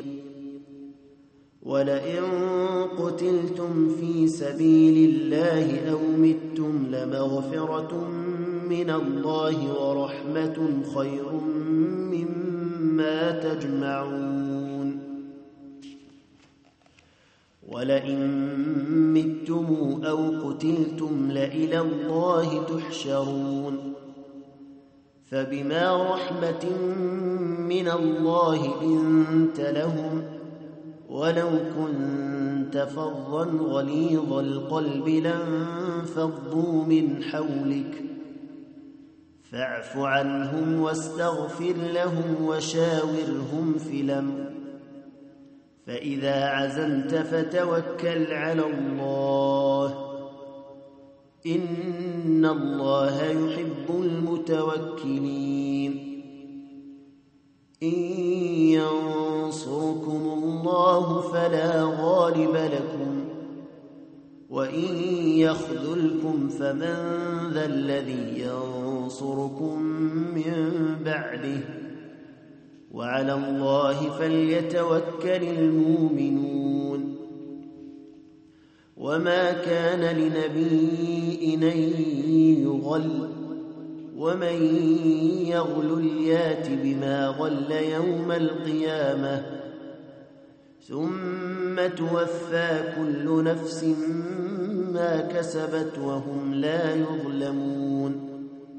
ولئن قتلتم في سبيل الله أو متم لمغفرة من الله ورحمة خير مما تجمعون ولئن متم أو قتلتم لإلى الله تحشرون فبما رحمة من الله لنت لهم ولو كنت فظا غليظ القلب لانفضوا من حولك فاعف عنهم واستغفر لهم وشاورهم في الأمر فإذا عزمت فتوكل على الله إن الله يحب المتوكلين إن ينصركم الله فلا غالب لكم وإن يخذلكم فمن ذا الذي ينصركم من بعده وعلى الله فليتوكل المؤمنون وما كان لنبي أن يغل ومن يغل يات بما غل يوم القيامة ثم توفى كل نفس ما كسبت وهم لا يظلمون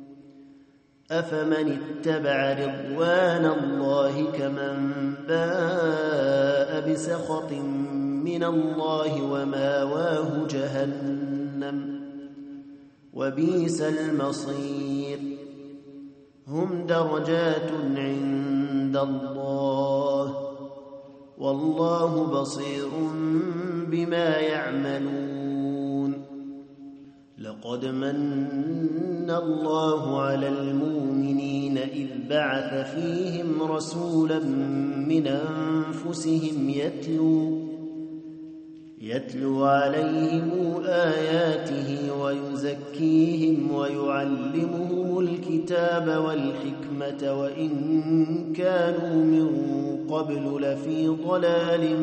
أفمن اتبع رضوان الله كمن باء بسخط من الله وماواه جهنم وبئس المصير هم درجات عند الله والله بصير بما يعملون لقد من الله على المؤمنين إذ بعث فيهم رسولا من أنفسهم يتلو يتلو عليهم آياته ويزكيهم ويعلمهم الكتاب والحكمة وإن كانوا من قبل لفي ضلال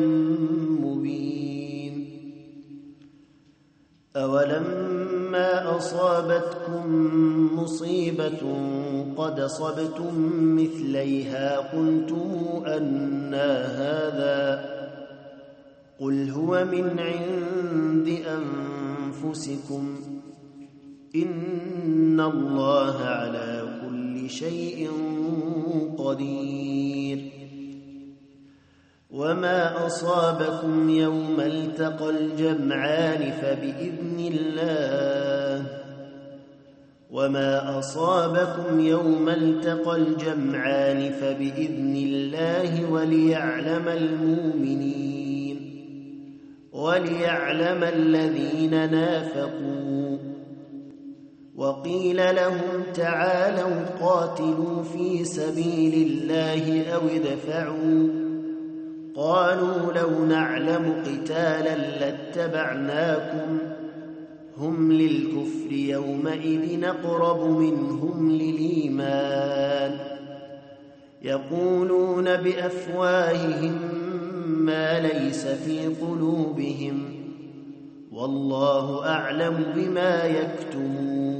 مبين أولما أصابتكم مصيبة قد أصبتم مثليها قلتم أنى هذا قل هو من عند أنفسكم إن الله على كل شيء قدير وما أصابكم يوم التقى الجمعان فبإذن الله وما أصابكم يوم التقى الجمعان فبإذن الله وليعلم المؤمنين وليعلم الذين نافقوا. وقيل لهم تعالوا قاتلوا في سبيل الله أو ادفعوا، قالوا لو نعلم قتالا لاتبعناكم، هم للكفر يومئذ أقرب منهم للإيمان، يقولون بأفواههم ما ليس في قلوبهم، والله أعلم بما يكتمون.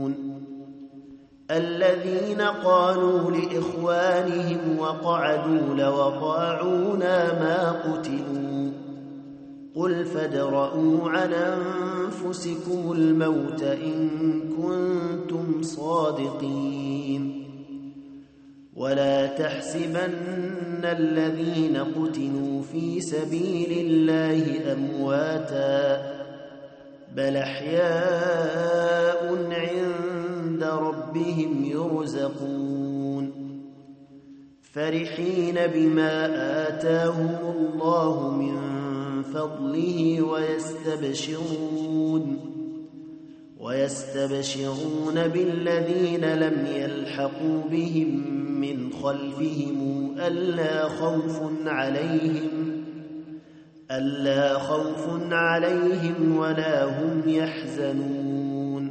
الذين قالوا لإخوانهم وقعدوا لو أطاعونا ما قتلوا، قل فادرءوا عن أنفسكم الموت إن كنتم صادقين. ولا تحسبن الذين قتلوا في سبيل الله أمواتا، بل أحياء عند ربهم يرزقون، فرحين بما آتاهم الله من فضله ويستبشرون ويستبشرون بالذين لم يلحقوا بهم من خلفهم ألا خوف عليهم ألا خوف عليهم ولا هم يحزنون،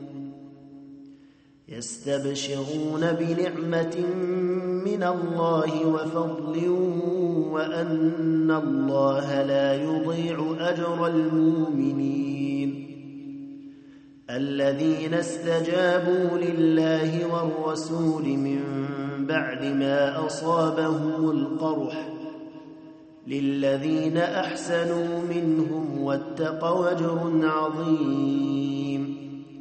يستبشرون بنعمة من الله وفضل وأن الله لا يضيع أجر المؤمنين. الذين استجابوا لله والرسول من بعد ما أصابهم القرح، للذين أحسنوا منهم واتقوا أجر عظيم.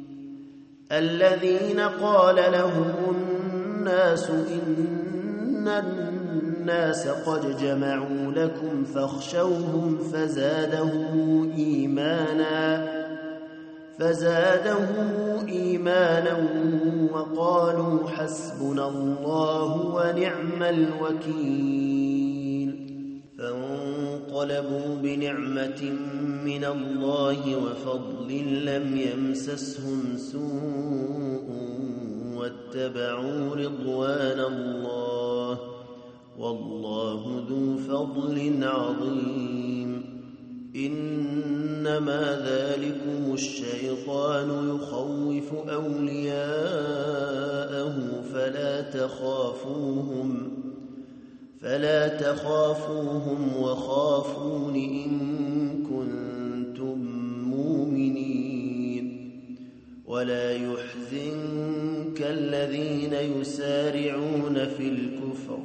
الذين قال لهم الناس إن الناس قد جمعوا لكم فاخشوهم فزادهم إيمانا فزادهم إيمانا وقالوا حسبنا الله ونعم الوكيل. فانقلبوا بنعمة من الله وفضل لم يمسسهم سوء واتبعوا رضوان الله، والله ذو فضل عظيم. إنما ذلكم الشيطان يخوف أولياءه فلا تخافوهم فلا تخافوهم وخافون إن كنتم مؤمنين. ولا يحزنك الذين يسارعون في الكفر،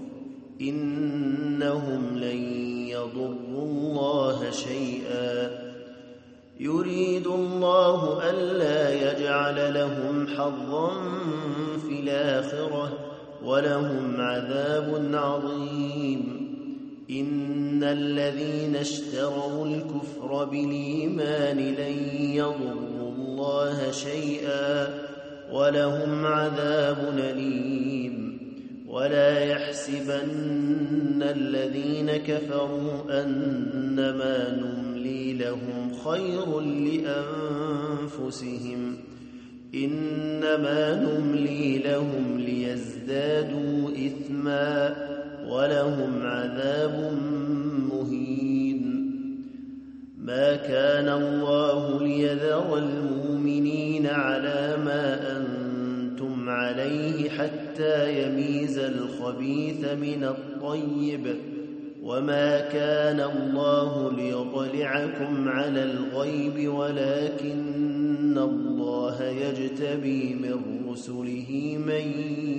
إنهم لن يضروا الله شيئا، يريد الله ألا يجعل لهم حظا في الآخرة ولهم عذاب عظيم. إن الذين اشتروا الكفر بالإيمان لن يضروا الله شيئا ولهم عذاب أليم. ولا يحسبن الذين كفروا أنما نملي لهم خير لأنفسهم، إنما نملي لهم ليزدادوا إثما ولهم عذاب مهين. ما كان الله ليذر المؤمنين على ما أنتم عليه حتى يميز الخبيث من الطيب، وما كان الله ليطلعكم على الغيب ولكن الله يجتبي من رسله من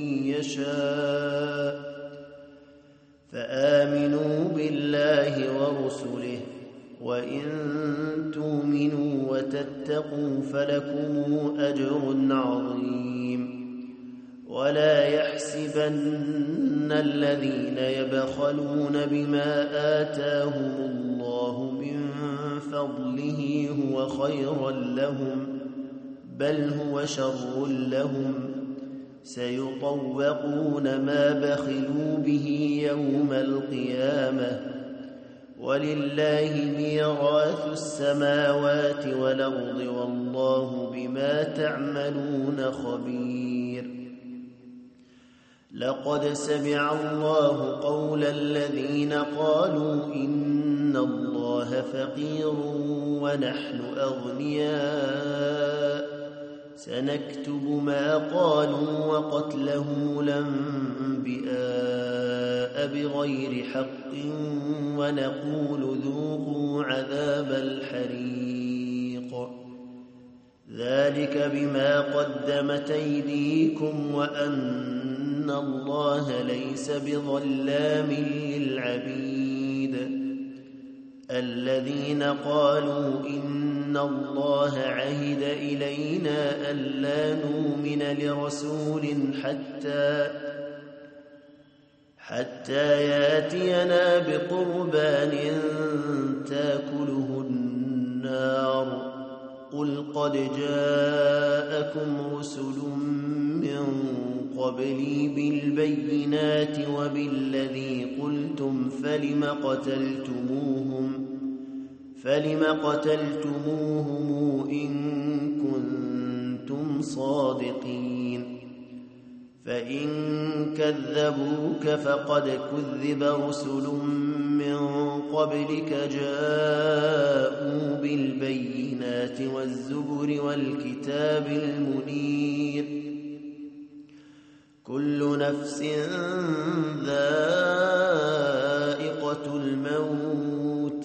يشاء. فآمنوا بالله ورسله، وإن تؤمنوا وتتقوا فلكم أجر عظيم. ولا يحسبن الذين يبخلون بما آتاهم الله من فضله هو خيرا لهم، بل هو شر لهم، سيطوقون ما بخلوا به يوم القيامة، ولله ميراث السماوات والأرض والله بما تعملون خبير. لقد سمع الله قول الذين قالوا إن الله فقير ونحن أغنياء سنكتب ما قالوا وقتلهم الأنبياء بغير حق ونقول ذوقوا عذاب الحريق ذلك بما قدمت أيديكم وأن الله ليس بظلام للعبيد. الذين قالوا إن الله عهد إلينا ألا نؤمن لرسول حتى حتى ياتينا بقربان تاكله النار قل قد جاءكم رسل من قبلي بالبينات وبالذي قلتم فلم قتلتموهم فلم قتلتموهم إن كنتم صادقين. فإن كذبوك فقد كذب رسل من قبلك جاءوا بالبينات والزبر والكتاب المنير كل نفس ذائقة الموت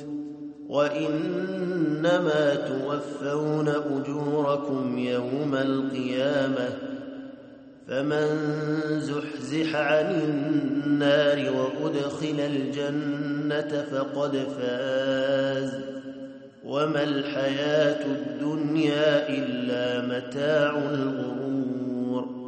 وإنما توفون أجوركم يوم القيامة فمن زحزح عن النار وأدخل الجنة فقد فاز وما الحياة الدنيا إلا متاع الغرور.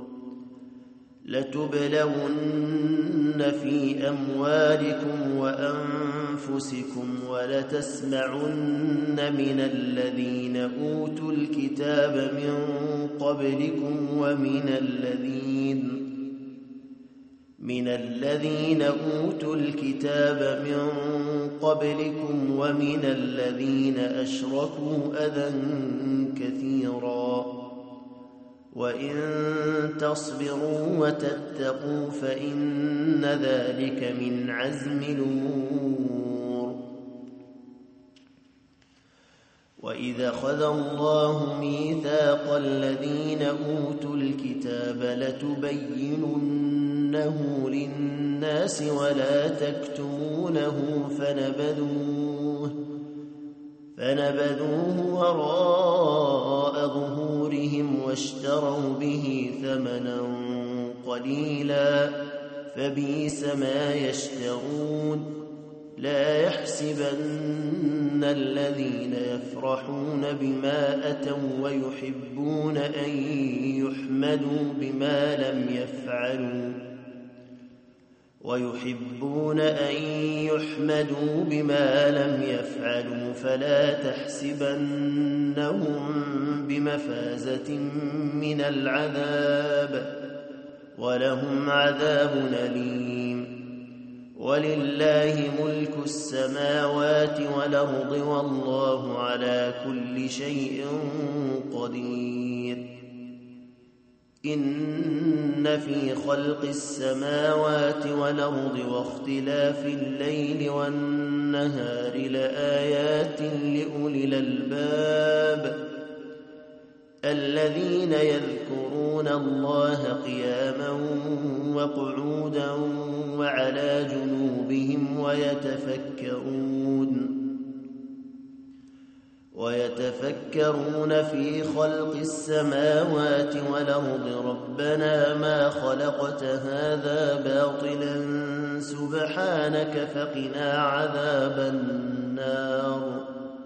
لتبلون في أموالكم وأنفسكم ولتسمعن من الذين أوتوا الكتاب من قبلكم ومن الذين من الذين أوتوا الكتاب من قبلكم ومن الذين أشركوا أذى كثيرا وإن تصبروا وتتقوا فإن ذلك من عزم الأمور. وإذا أخذ الله ميثاق الذين أوتوا الكتاب لتبيننه للناس ولا تكتمونه فنبذوه فنبذوه وراء ظهورهم واشتروا به ثمنا قليلا فبئس ما يشترون. لا يحسبن الذين يفرحون بما أتوا ويحبون أن يحمدوا بما لم يفعلوا ويحبون أن يحمدوا بما لم يفعلوا فلا تحسبنهم بمفازة من العذاب ولهم عذاب أليم. ولله ملك السماوات والأرض والله على كل شيء قدير. إن في خلق السماوات والأرض واختلاف الليل والنهار لآيات لأولي الألباب الذين يذكرون الله قياما وقعودا وعلى جنوبهم ويتفكرون ويتفكرون في خلق السماوات والأرض ربنا ما خلقت هذا باطلا سبحانك فقنا عذاب النار.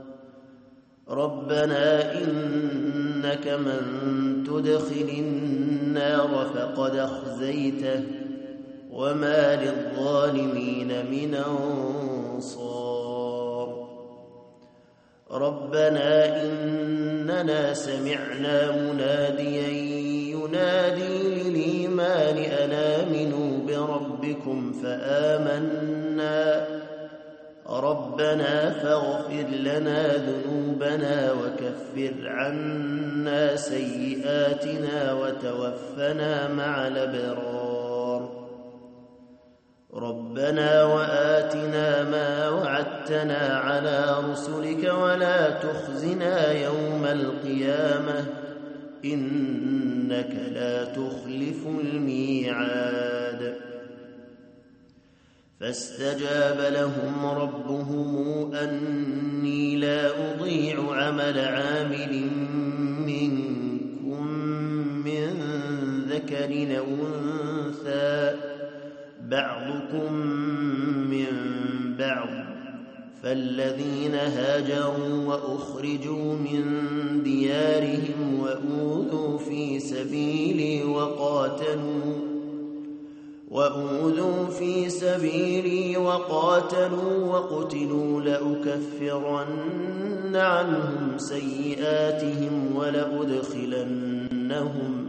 ربنا إنك من تدخل النار فقد أخزيته وما للظالمين من أنصار. ربنا إننا سمعنا مناديا ينادي للإيمان أن آمنوا بربكم فآمنا رب ربنا فاغفر لنا ذنوبنا وكفر عنا سيئاتنا وتوفنا مع الأبرار ربنا وآتنا ما وعدتنا على رسلك ولا تخزنا يوم القيامة إنك لا تخلف الميعاد فاستجاب لهم ربهم أني لا أضيع عمل عامل منكم من ذكر أو أنثى بعضكم من بعض فالذين هاجروا وأخرجوا من ديارهم وأوذوا في سبيلي وقاتلوا وأوذوا في سبيلي وقاتلوا وقتلوا لأكفرن عنهم سيئاتهم ولأدخلنهم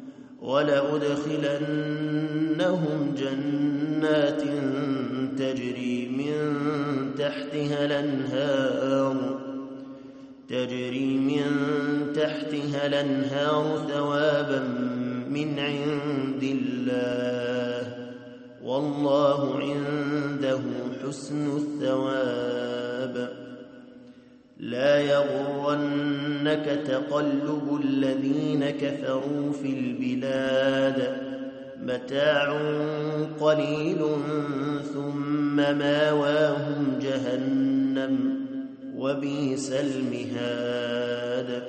ولأدخلنهم جنات تجري من تحتها الأنهار تجري من تحتها الأنهار ثوابا من عند الله والله عنده حسن الثواب لا يغرنك تقلب الذين كفروا في البلاد متاع قليل ثم ماواهم جهنم وبئس المهاد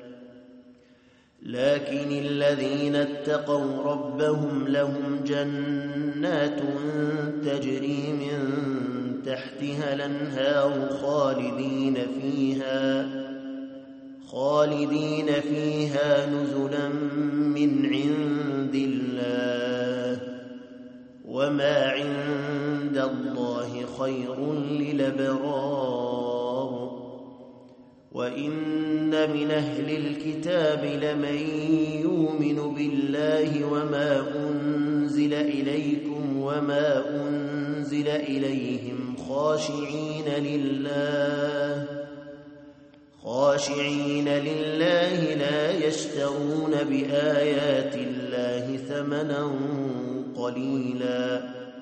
لكن الذين اتقوا ربهم لهم جنات تجري من تحتها الأنهار خالدين فيها خالدين فيها نزلا من عند الله وما عند الله خير للأبرار وإن من أهل الكتاب لمن يؤمن بالله وما أنزل إليكم وما أنزل إليهم خاشعين لله خاشعين لله لا يشترون بآيات الله ثمنا قليلا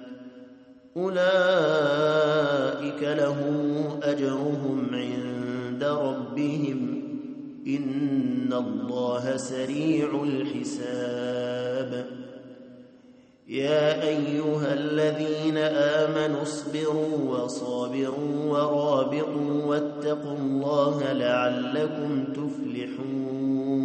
أولئك لهم أجرهم عند ربهم إن الله سريع الحساب يا أيها الذين آمنوا اصبروا وصابروا ورابطوا واتقوا الله لعلكم تفلحون